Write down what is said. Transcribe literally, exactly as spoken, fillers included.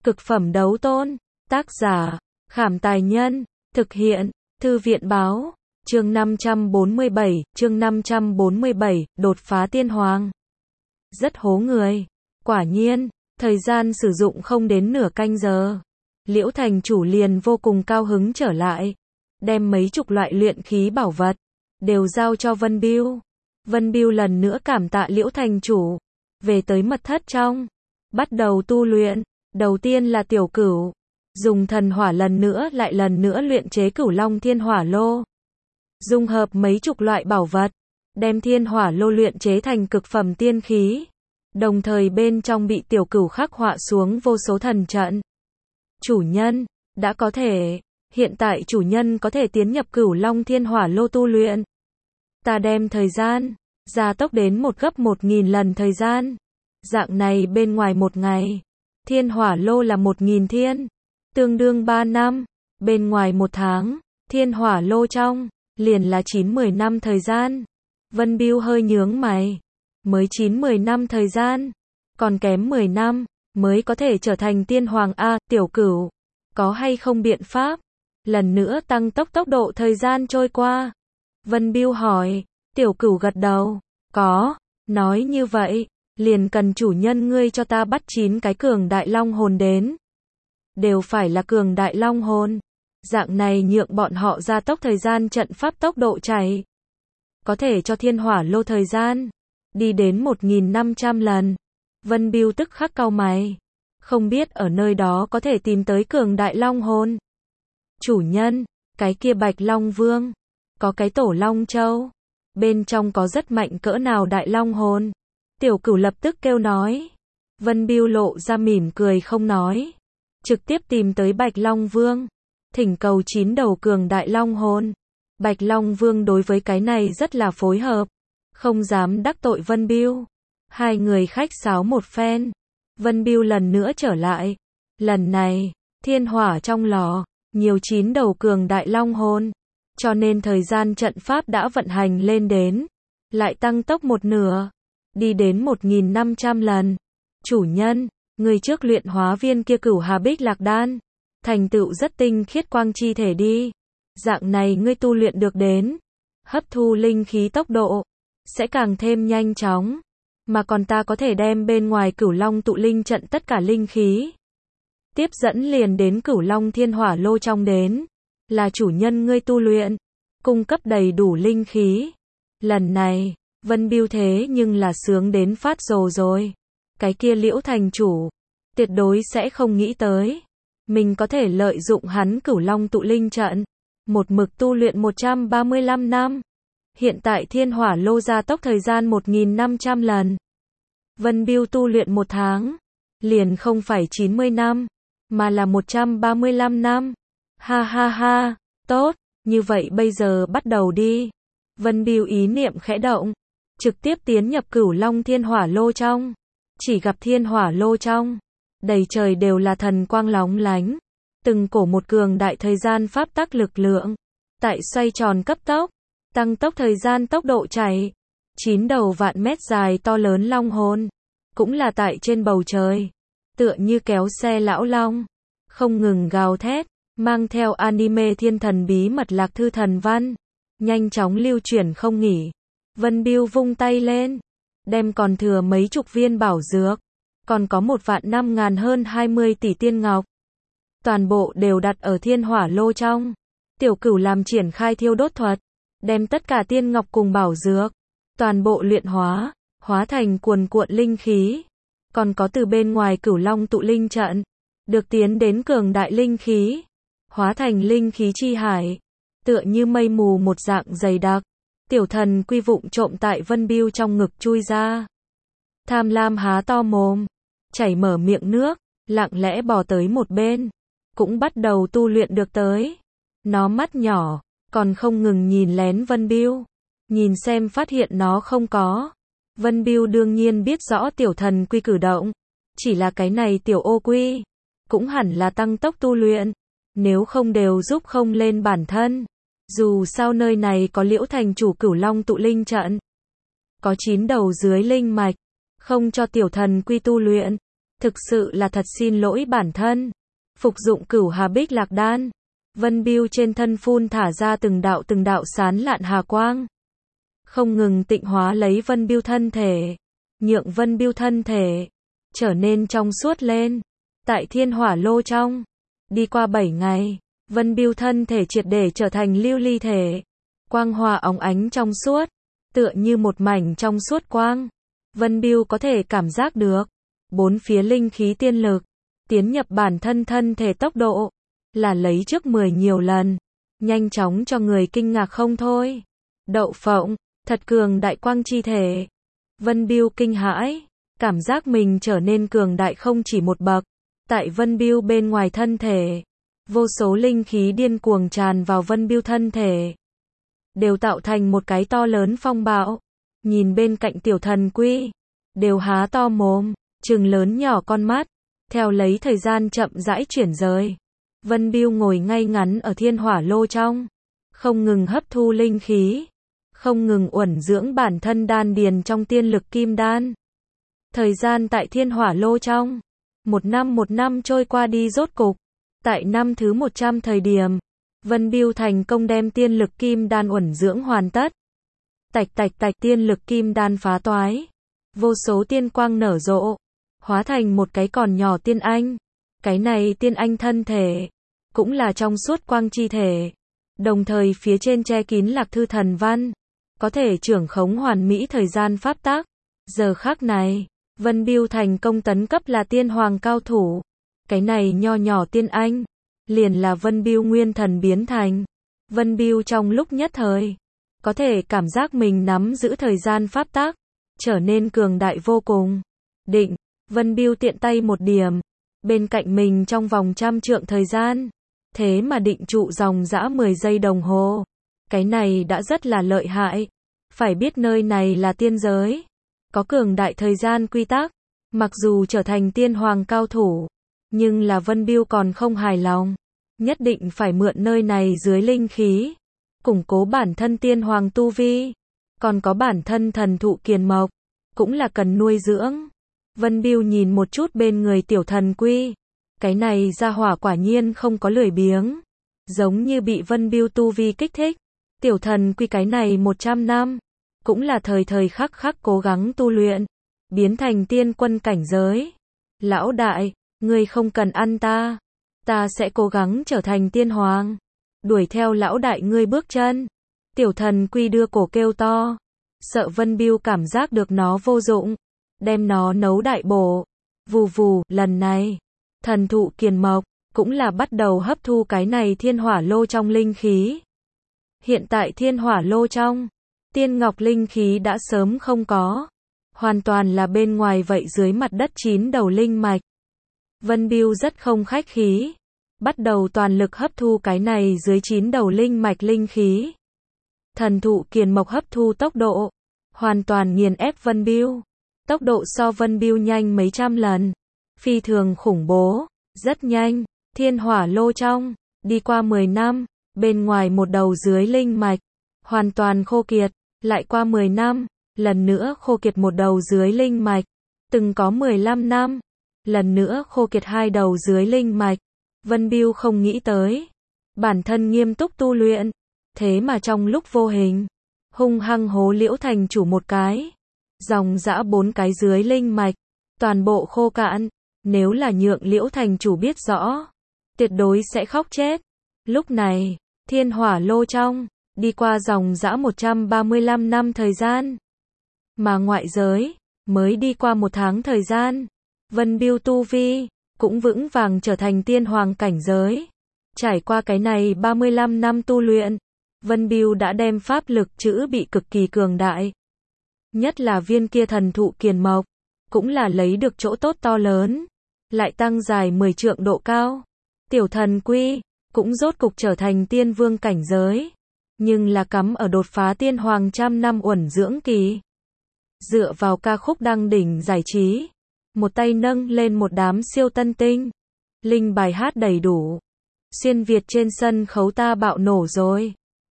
Cực phẩm đấu tôn. Tác giả, Khảm Tài Nhân. Thực hiện, Thư viện Báo. Chương năm trăm bốn mươi bảy, chương năm trăm bốn mươi bảy, đột phá tiên hoàng. Rất hố người. Quả nhiên, thời gian sử dụng không đến nửa canh giờ. Liễu thành chủ liền vô cùng cao hứng trở lại. Đem mấy chục loại luyện khí bảo vật, đều giao cho Vân Biêu. Vân Biêu lần nữa cảm tạ Liễu thành chủ. Về tới mật thất trong. Bắt đầu tu luyện. Đầu tiên là tiểu cửu. Dùng thần hỏa lần nữa lại lần nữa luyện chế cửu long thiên hỏa lô. Dung hợp mấy chục loại bảo vật. Đem thiên hỏa lô luyện chế thành cực phẩm tiên khí. Đồng thời bên trong bị tiểu cửu khắc họa xuống vô số thần trận. Chủ nhân, đã có thể. Hiện tại chủ nhân có thể tiến nhập cửu long thiên hỏa lô tu luyện. Ta đem thời gian gia tốc đến một gấp một nghìn lần thời gian. Dạng này bên ngoài một ngày. Thiên hỏa lô là một nghìn thiên. Tương đương ba năm. Bên ngoài một tháng. Thiên hỏa lô trong. Liền là chín mười năm thời gian. Vân Biêu hơi nhướng mày. Mới chín mười năm thời gian. Còn kém mười năm. Mới có thể trở thành tiên hoàng A. Tiểu cửu. Có hay không biện pháp? Lần nữa tăng tốc tốc độ thời gian trôi qua. Vân Biêu hỏi. Tiểu cửu gật đầu. Có. Nói như vậy. Liền cần chủ nhân ngươi cho ta bắt chín cái cường đại long hồn đến. Đều phải là cường đại long hồn. Dạng này nhượng bọn họ gia tốc thời gian trận pháp tốc độ chạy. Có thể cho thiên hỏa lô thời gian. Đi đến một nghìn năm trăm lần. Vân Biêu tức khắc cau mày. Không biết ở nơi đó có thể tìm tới cường đại long hồn. Chủ nhân, cái kia Bạch Long Vương. Có cái tổ Long Châu. Bên trong có rất mạnh cỡ nào đại long hồn. Tiểu cửu lập tức kêu nói. Vân Biêu lộ ra mỉm cười không nói. Trực tiếp tìm tới Bạch Long Vương. Thỉnh cầu chín đầu cường đại long hồn. Bạch Long Vương đối với cái này rất là phối hợp. Không dám đắc tội Vân Biêu. Hai người khách sáo một phen. Vân Biêu lần nữa trở lại. Lần này, thiên hỏa trong lò. Nhiều chín đầu cường đại long hồn. Cho nên thời gian trận pháp đã vận hành lên đến. Lại tăng tốc một nửa. Đi đến một nghìn năm trăm lần. Chủ nhân, người trước luyện hóa viên kia cửu hà bích lạc đan. Thành tựu rất tinh khiết quang chi thể đi. Dạng này ngươi tu luyện được đến. Hấp thu linh khí tốc độ. Sẽ càng thêm nhanh chóng. Mà còn ta có thể đem bên ngoài cửu long tụ linh trận tất cả linh khí. Tiếp dẫn liền đến cửu long thiên hỏa lô trong đến. Là chủ nhân ngươi tu luyện. Cung cấp đầy đủ linh khí. Lần này. Vân Biêu thế nhưng là sướng đến phát rồ rồi. Cái kia Liễu thành chủ. Tuyệt đối sẽ không nghĩ tới. Mình có thể lợi dụng hắn cửu long tụ linh trận. Một mực tu luyện một trăm ba mươi lăm năm. Hiện tại thiên hỏa lô gia tốc thời gian một nghìn năm trăm lần. Vân Biêu tu luyện một tháng. Liền không phải chín mươi năm. Mà là một trăm ba mươi lăm năm. Ha ha ha. Tốt. Như vậy bây giờ bắt đầu đi. Vân Biêu ý niệm khẽ động. Trực tiếp tiến nhập cửu long thiên hỏa lô trong. Chỉ gặp thiên hỏa lô trong. Đầy trời đều là thần quang lóng lánh. Từng cổ một cường đại thời gian pháp tắc lực lượng. Tại xoay tròn cấp tốc. Tăng tốc thời gian tốc độ chạy. Chín đầu vạn mét dài to lớn long hồn. Cũng là tại trên bầu trời. Tựa như kéo xe lão long. Không ngừng gào thét. Mang theo anime thiên thần bí mật lạc thư thần văn. Nhanh chóng lưu chuyển không nghỉ. Vân Biêu vung tay lên. Đem còn thừa mấy chục viên bảo dược. Còn có một vạn năm ngàn hơn hai mươi tỷ tiên ngọc. Toàn bộ đều đặt ở thiên hỏa lô trong. Tiểu cửu làm triển khai thiêu đốt thuật. Đem tất cả tiên ngọc cùng bảo dược. Toàn bộ luyện hóa. Hóa thành cuồn cuộn linh khí. Còn có từ bên ngoài cửu long tụ linh trận. Được tiến đến cường đại linh khí. Hóa thành linh khí chi hải. Tựa như mây mù một dạng dày đặc. Tiểu thần quy vụng trộm tại Vân Biêu trong ngực chui ra. Tham lam há to mồm. Chảy mở miệng nước. Lặng lẽ bò tới một bên. Cũng bắt đầu tu luyện được tới. Nó mắt nhỏ. Còn không ngừng nhìn lén Vân Biêu. Nhìn xem phát hiện nó không có. Vân Biêu đương nhiên biết rõ tiểu thần quy cử động. Chỉ là cái này tiểu ô quy. Cũng hẳn là tăng tốc tu luyện. Nếu không đều giúp không lên bản thân. Dù sao nơi này có Liễu thành chủ cửu long tụ linh trận. Có chín đầu dưới linh mạch. Không cho tiểu thần quy tu luyện. thực sự là thật xin lỗi bản thân. Phục dụng Cửu Hà Bích Lạc Đan, Vân Bưu trên thân phun thả ra từng đạo từng đạo sán lạn hà quang, không ngừng tịnh hóa lấy Vân Bưu thân thể, nhượng Vân Bưu thân thể trở nên trong suốt lên. Tại Thiên Hỏa Lô trong, đi qua bảy ngày, Vân Bưu thân thể triệt để trở thành lưu ly thể, quang hòa óng ánh trong suốt, tựa như một mảnh trong suốt quang. Vân Bưu có thể cảm giác được bốn phía linh khí tiên lực tiến nhập bản thân thân thể tốc độ là lấy trước mười nhiều lần, nhanh chóng cho người kinh ngạc không thôi. Đậu phộng, thật cường đại quang chi thể. Vân Bưu kinh hãi, cảm giác mình trở nên cường đại không chỉ một bậc. Tại Vân Bưu bên ngoài thân thể, vô số linh khí điên cuồng tràn vào Vân Bưu thân thể, đều tạo thành một cái to lớn phong bạo. Nhìn bên cạnh Tiểu Thần Quy, đều há to mồm, trừng lớn nhỏ con mắt, theo lấy thời gian chậm rãi chuyển rời. Vân Bưu ngồi ngay ngắn ở Thiên Hỏa Lô trong, không ngừng hấp thu linh khí, không ngừng uẩn dưỡng bản thân đan điền trong tiên lực kim đan. Thời gian tại Thiên Hỏa Lô trong, một năm một năm trôi qua đi, rốt cục, tại năm thứ một trăm thời điểm, Vân Bưu thành công đem tiên lực kim đan uẩn dưỡng hoàn tất. Tạch tạch tạch, tiên lực kim đan phá toái, vô số tiên quang nở rộ, hóa thành một cái còn nhỏ tiên anh. Cái này tiên anh thân thể cũng là trong suốt quang chi thể, đồng thời phía trên che kín lạc thư thần văn, có thể trưởng khống hoàn mỹ thời gian pháp tắc. Giờ khắc này, Vân Bưu thành công tấn cấp là tiên hoàng cao thủ. Cái này nho nhỏ tiên anh, liền là Vân Bưu nguyên thần biến thành. Vân Bưu trong lúc nhất thời, có thể cảm giác mình nắm giữ thời gian pháp tắc, trở nên cường đại vô cùng. Định, Vân Bưu tiện tay một điểm, bên cạnh mình trong vòng trăm trượng thời gian, thế mà định trụ dòng dã mười giây đồng hồ. Cái này đã rất là lợi hại. Phải biết nơi này là tiên giới, có cường đại thời gian quy tắc. Mặc dù trở thành tiên hoàng cao thủ, nhưng là Vân Bưu còn không hài lòng, nhất định phải mượn nơi này dưới linh khí, củng cố bản thân tiên hoàng tu vi, còn có bản thân thần thụ kiền mộc, cũng là cần nuôi dưỡng. Vân Bưu nhìn một chút bên người Tiểu Thần Quy, cái này gia hỏa quả nhiên không có lười biếng, giống như bị Vân Bưu tu vi kích thích. Tiểu Thần Quy cái này một trăm năm, cũng là thời thời khắc khắc cố gắng tu luyện, biến thành tiên quân cảnh giới. Lão đại, ngươi không cần ăn ta, ta sẽ cố gắng trở thành tiên hoàng, đuổi theo lão đại ngươi bước chân. Tiểu Thần Quy đưa cổ kêu to, sợ Vân Bưu cảm giác được nó vô dụng, đem nó nấu đại bổ. Vù vù, lần này, thần thụ kiền mộc cũng là bắt đầu hấp thu cái này Thiên Hỏa Lô trong linh khí. Hiện tại Thiên Hỏa Lô trong, tiên ngọc linh khí đã sớm không có, hoàn toàn là bên ngoài vậy dưới mặt đất chín đầu linh mạch. Vân Bưu rất không khách khí, bắt đầu toàn lực hấp thu cái này dưới chín đầu linh mạch linh khí. Thần thụ kiền mộc hấp thu tốc độ hoàn toàn nghiền ép Vân Bưu, tốc độ so Vân Bưu nhanh mấy trăm lần, phi thường khủng bố. Rất nhanh, Thiên Hỏa Lô trong, đi qua mười năm, bên ngoài một đầu dưới linh mạch hoàn toàn khô kiệt, lại qua mười năm, lần nữa khô kiệt một đầu dưới linh mạch, từng có mười lăm năm, lần nữa khô kiệt hai đầu dưới linh mạch. Vân Bưu không nghĩ tới, bản thân nghiêm túc tu luyện, thế mà trong lúc vô hình, hung hăng hố Liễu thành chủ một cái, dòng dã bốn cái dưới linh mạch, toàn bộ khô cạn. Nếu là nhượng Liễu thành chủ biết rõ, tuyệt đối sẽ khóc chết. Lúc này, Thiên Hỏa Lô trong, đi qua dòng dã một trăm ba mươi lăm năm thời gian, mà ngoại giới, mới đi qua một tháng thời gian. Vân Bưu tu vi, cũng vững vàng trở thành tiên hoàng cảnh giới. Trải qua cái này ba mươi lăm năm tu luyện, Vân Bưu đã đem pháp lực chữ bị cực kỳ cường đại. Nhất là viên kia thần thụ kiền mộc, cũng là lấy được chỗ tốt to lớn, lại tăng dài mười trượng độ cao. Tiểu Thần Quy, cũng rốt cục trở thành tiên vương cảnh giới, nhưng là cắm ở đột phá tiên hoàng trăm năm uẩn dưỡng kỳ. Dựa vào ca khúc đăng đỉnh giải trí, một tay nâng lên một đám siêu tân tinh, linh bài hát đầy đủ, xuyên Việt trên sân khấu ta bạo nổ rồi.